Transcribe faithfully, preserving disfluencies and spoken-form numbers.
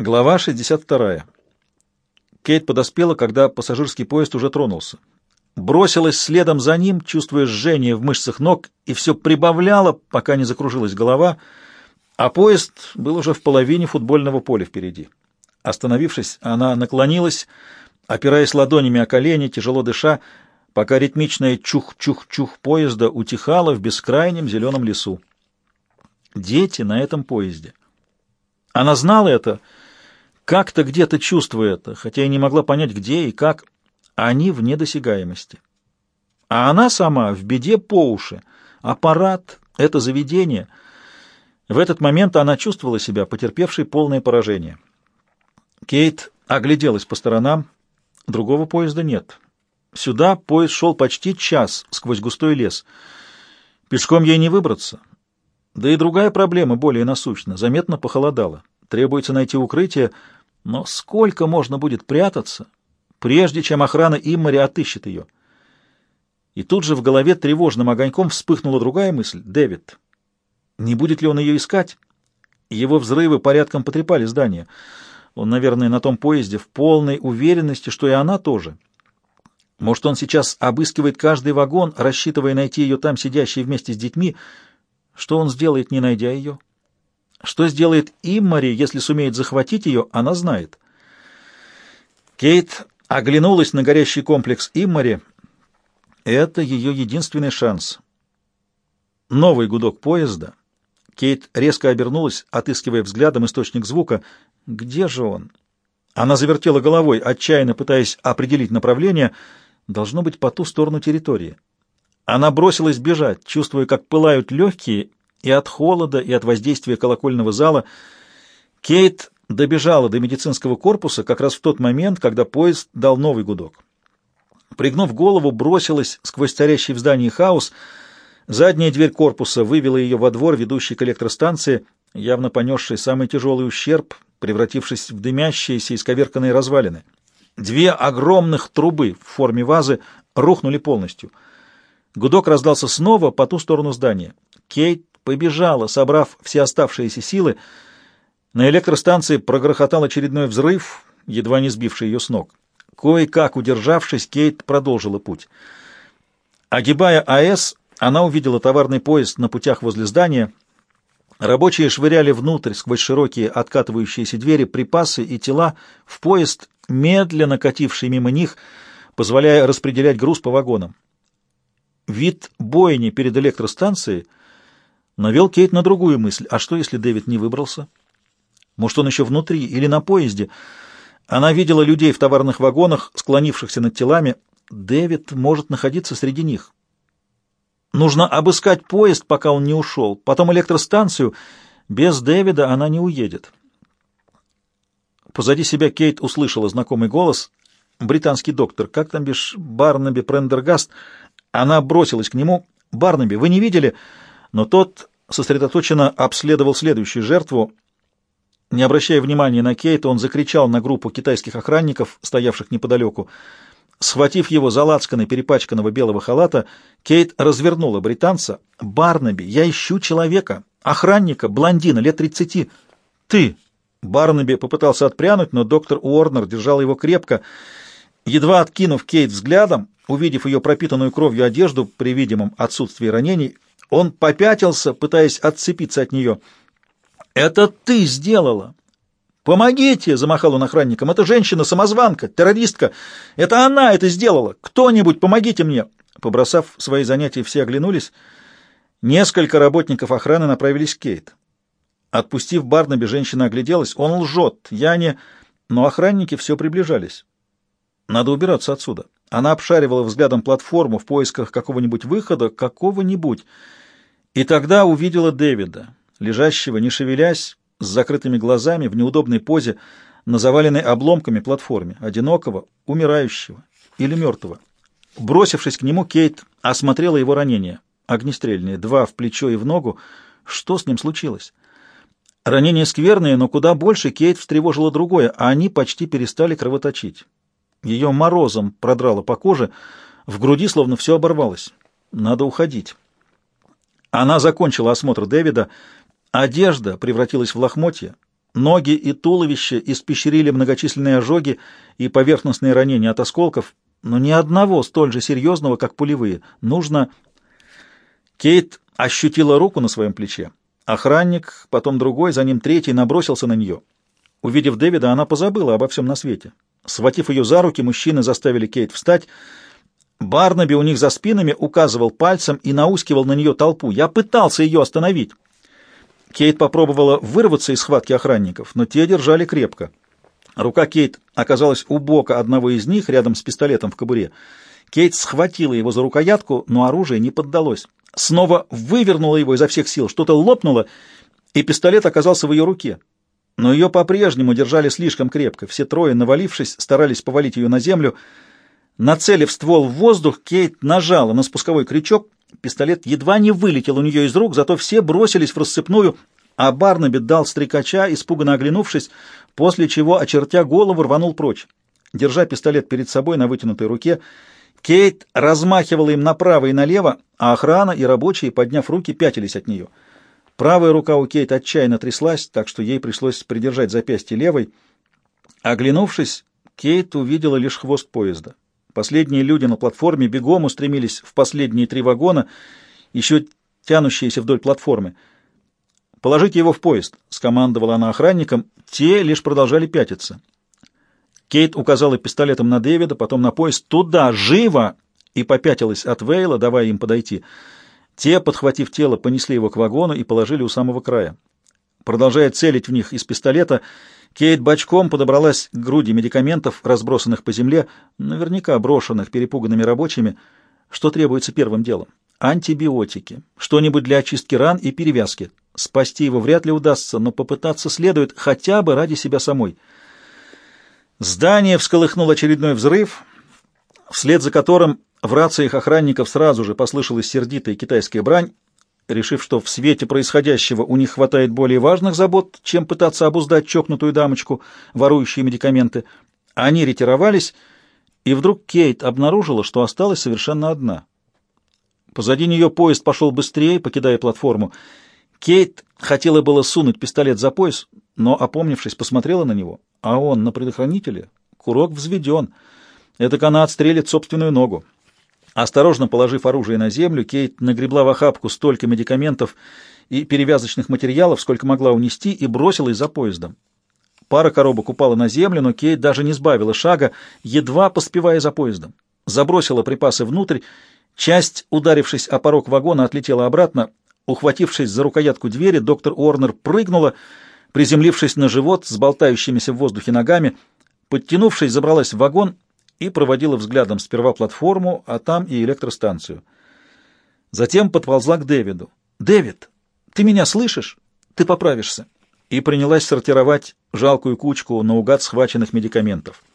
Глава шестьдесят вторая. Кейт подоспела, когда пассажирский поезд уже тронулся. Бросилась следом за ним, чувствуя жжение в мышцах ног, и все прибавляла, пока не закружилась голова, а поезд был уже в половине футбольного поля впереди. Остановившись, она наклонилась, опираясь ладонями о колени, тяжело дыша, пока ритмичное чух-чух-чух поезда утихало в бескрайнем зеленом лесу. Дети на этом поезде. Она знала это, как-то где-то чувствуя это, хотя и не могла понять, где и как. Они в недосягаемости. А она сама в беде по уши. Аппарат — это заведение. В этот момент она чувствовала себя потерпевшей полное поражение. Кейт огляделась по сторонам. Другого поезда нет. Сюда поезд шел почти час сквозь густой лес. Пешком ей не выбраться. Да и другая проблема, более насущна, заметно похолодала. Требуется найти укрытие, но сколько можно будет прятаться, прежде чем охрана Иммари отыщет ее? И тут же в голове тревожным огоньком вспыхнула другая мысль — Дэвид. Не будет ли он ее искать? Его взрывы порядком потрепали здание. Он, наверное, на том поезде в полной уверенности, что и она тоже. Может, он сейчас обыскивает каждый вагон, рассчитывая найти ее там, сидящей вместе с детьми. Что он сделает, не найдя ее? Что сделает Иммари, если сумеет захватить ее, она знает. Кейт оглянулась на горящий комплекс Иммари. Это ее единственный шанс. Новый гудок поезда. Кейт резко обернулась, отыскивая взглядом источник звука. Где же он? Она завертела головой, отчаянно пытаясь определить направление. Должно быть по ту сторону территории. Она бросилась бежать, чувствуя, как пылают легкие, и от холода, и от воздействия колокольного зала. Кейт добежала до медицинского корпуса как раз в тот момент, когда поезд дал новый гудок. Пригнув голову, бросилась сквозь царящий в здании хаос. Задняя дверь корпуса вывела ее во двор, ведущий к электростанции, явно понесший самый тяжелый ущерб, превратившись в дымящиеся исковерканные развалины. Две огромных трубы в форме вазы рухнули полностью. Гудок раздался снова по ту сторону здания. Кейт побежала, собрав все оставшиеся силы. На электростанции прогрохотал очередной взрыв, едва не сбивший ее с ног. Кое-как удержавшись, Кейт продолжила путь. Огибая АЭС, она увидела товарный поезд на путях возле здания. Рабочие швыряли внутрь, сквозь широкие откатывающиеся двери, припасы и тела в поезд, медленно кативший мимо них, позволяя распределять груз по вагонам. Вид бойни перед электростанцией навел Кейт на другую мысль. А что, если Дэвид не выбрался? Может, он еще внутри или на поезде? Она видела людей в товарных вагонах, склонившихся над телами. Дэвид может находиться среди них. Нужно обыскать поезд, пока он не ушел, потом электростанцию. Без Дэвида она не уедет. Позади себя Кейт услышала знакомый голос. Британский доктор, как там бишь, Барнаби Прендергаст. Она бросилась к нему. «Барнаби, вы не видели?» Но тот сосредоточенно обследовал следующую жертву. Не обращая внимания на Кейт, он закричал на группу китайских охранников, стоявших неподалеку. Схватив его за лацканы перепачканного белого халата, Кейт развернула британца. «Барнаби, я ищу человека, охранника, блондина, лет тридцати». «Ты!» Барнаби попытался отпрянуть, но доктор Уорнер держал его крепко. Едва откинув Кейт взглядом, увидев ее пропитанную кровью одежду при видимом отсутствии ранений, он попятился, пытаясь отцепиться от нее. «Это ты сделала!» «Помогите!» — замахал он охранникам. «Это женщина-самозванка, террористка! Это она это сделала! Кто-нибудь, помогите мне!» Побросав свои занятия, все оглянулись. Несколько работников охраны направились к Кейт. Отпустив Барнаби, женщина огляделась. «Он лжет! Я не...» Но охранники все приближались. «Надо убираться отсюда». Она обшаривала взглядом платформу в поисках какого-нибудь выхода, какого-нибудь. И тогда увидела Дэвида, лежащего, не шевелясь, с закрытыми глазами, в неудобной позе, на заваленной обломками платформе, одинокого, умирающего или мертвого. Бросившись к нему, Кейт осмотрела его ранения. Огнестрельные, два в плечо и в ногу. Что с ним случилось? Ранения скверные, но куда больше Кейт встревожила другое, а они почти перестали кровоточить. Ее морозом продрало по коже, в груди словно все оборвалось. Надо уходить. Она закончила осмотр Дэвида. Одежда превратилась в лохмотья. Ноги и туловище испещрили многочисленные ожоги и поверхностные ранения от осколков, но ни одного столь же серьезного, как пулевые. Нужно... Кейт ощутила руку на своем плече. Охранник, потом другой, за ним третий, набросился на нее. Увидев Дэвида, она позабыла обо всем на свете. Схватив ее за руки, мужчины заставили Кейт встать. Барнаби у них за спинами указывал пальцем и наускивал на нее толпу. Я пытался ее остановить. Кейт попробовала вырваться из схватки охранников, но те держали крепко. Рука Кейт оказалась у бока одного из них, рядом с пистолетом в кобуре. Кейт схватила его за рукоятку, но оружие не поддалось. Снова вывернула его изо всех сил, что-то лопнуло, и пистолет оказался в ее руке. Но ее по-прежнему держали слишком крепко. Все трое, навалившись, старались повалить ее на землю. Нацелив ствол в воздух, Кейт нажала на спусковой крючок. Пистолет едва не вылетел у нее из рук, зато все бросились в рассыпную, а Барнаби дал стрекача, испуганно оглянувшись, после чего, очертя голову, рванул прочь. Держа пистолет перед собой на вытянутой руке, Кейт размахивала им направо и налево, а охрана и рабочие, подняв руки, пятились от нее. Правая рука у Кейт отчаянно тряслась, так что ей пришлось придержать запястье левой. Оглянувшись, Кейт увидела лишь хвост поезда. Последние люди на платформе бегом устремились в последние три вагона, еще тянущиеся вдоль платформы. «Положите его в поезд», — скомандовала она охранникам. Те лишь продолжали пятиться. Кейт указала пистолетом на Дэвида, потом на поезд. «Туда! Живо!» и попятилась от Вейла, давая им подойти. Те, подхватив тело, понесли его к вагону и положили у самого края. Продолжая целить в них из пистолета, Кейт бочком подобралась к груди медикаментов, разбросанных по земле, наверняка брошенных перепуганными рабочими. Что требуется первым делом? Антибиотики, что-нибудь для очистки ран и перевязки. Спасти его вряд ли удастся, но попытаться следует хотя бы ради себя самой. Здание всколыхнул очередной взрыв, вслед за которым в рациях охранников сразу же послышалась сердитая китайская брань. Решив, что в свете происходящего у них хватает более важных забот, чем пытаться обуздать чокнутую дамочку, ворующую медикаменты, они ретировались, и вдруг Кейт обнаружила, что осталась совершенно одна. Позади нее поезд пошел быстрее, покидая платформу. Кейт хотела было сунуть пистолет за пояс, но, опомнившись, посмотрела на него, а он на предохранителе. Курок взведен. Эдак она отстрелит собственную ногу. Осторожно положив оружие на землю, Кейт нагребла в охапку столько медикаментов и перевязочных материалов, сколько могла унести, и бросилась за поездом. Пара коробок упала на землю, но Кейт даже не сбавила шага, едва поспевая за поездом. Забросила припасы внутрь, часть, ударившись о порог вагона, отлетела обратно. Ухватившись за рукоятку двери, доктор Уорнер прыгнула, приземлившись на живот с болтающимися в воздухе ногами. Подтянувшись, забралась в вагон и проводила взглядом сперва платформу, а там и электростанцию. Затем подползла к Дэвиду. «Дэвид, ты меня слышишь? Ты поправишься!» И принялась сортировать жалкую кучку наугад схваченных медикаментов.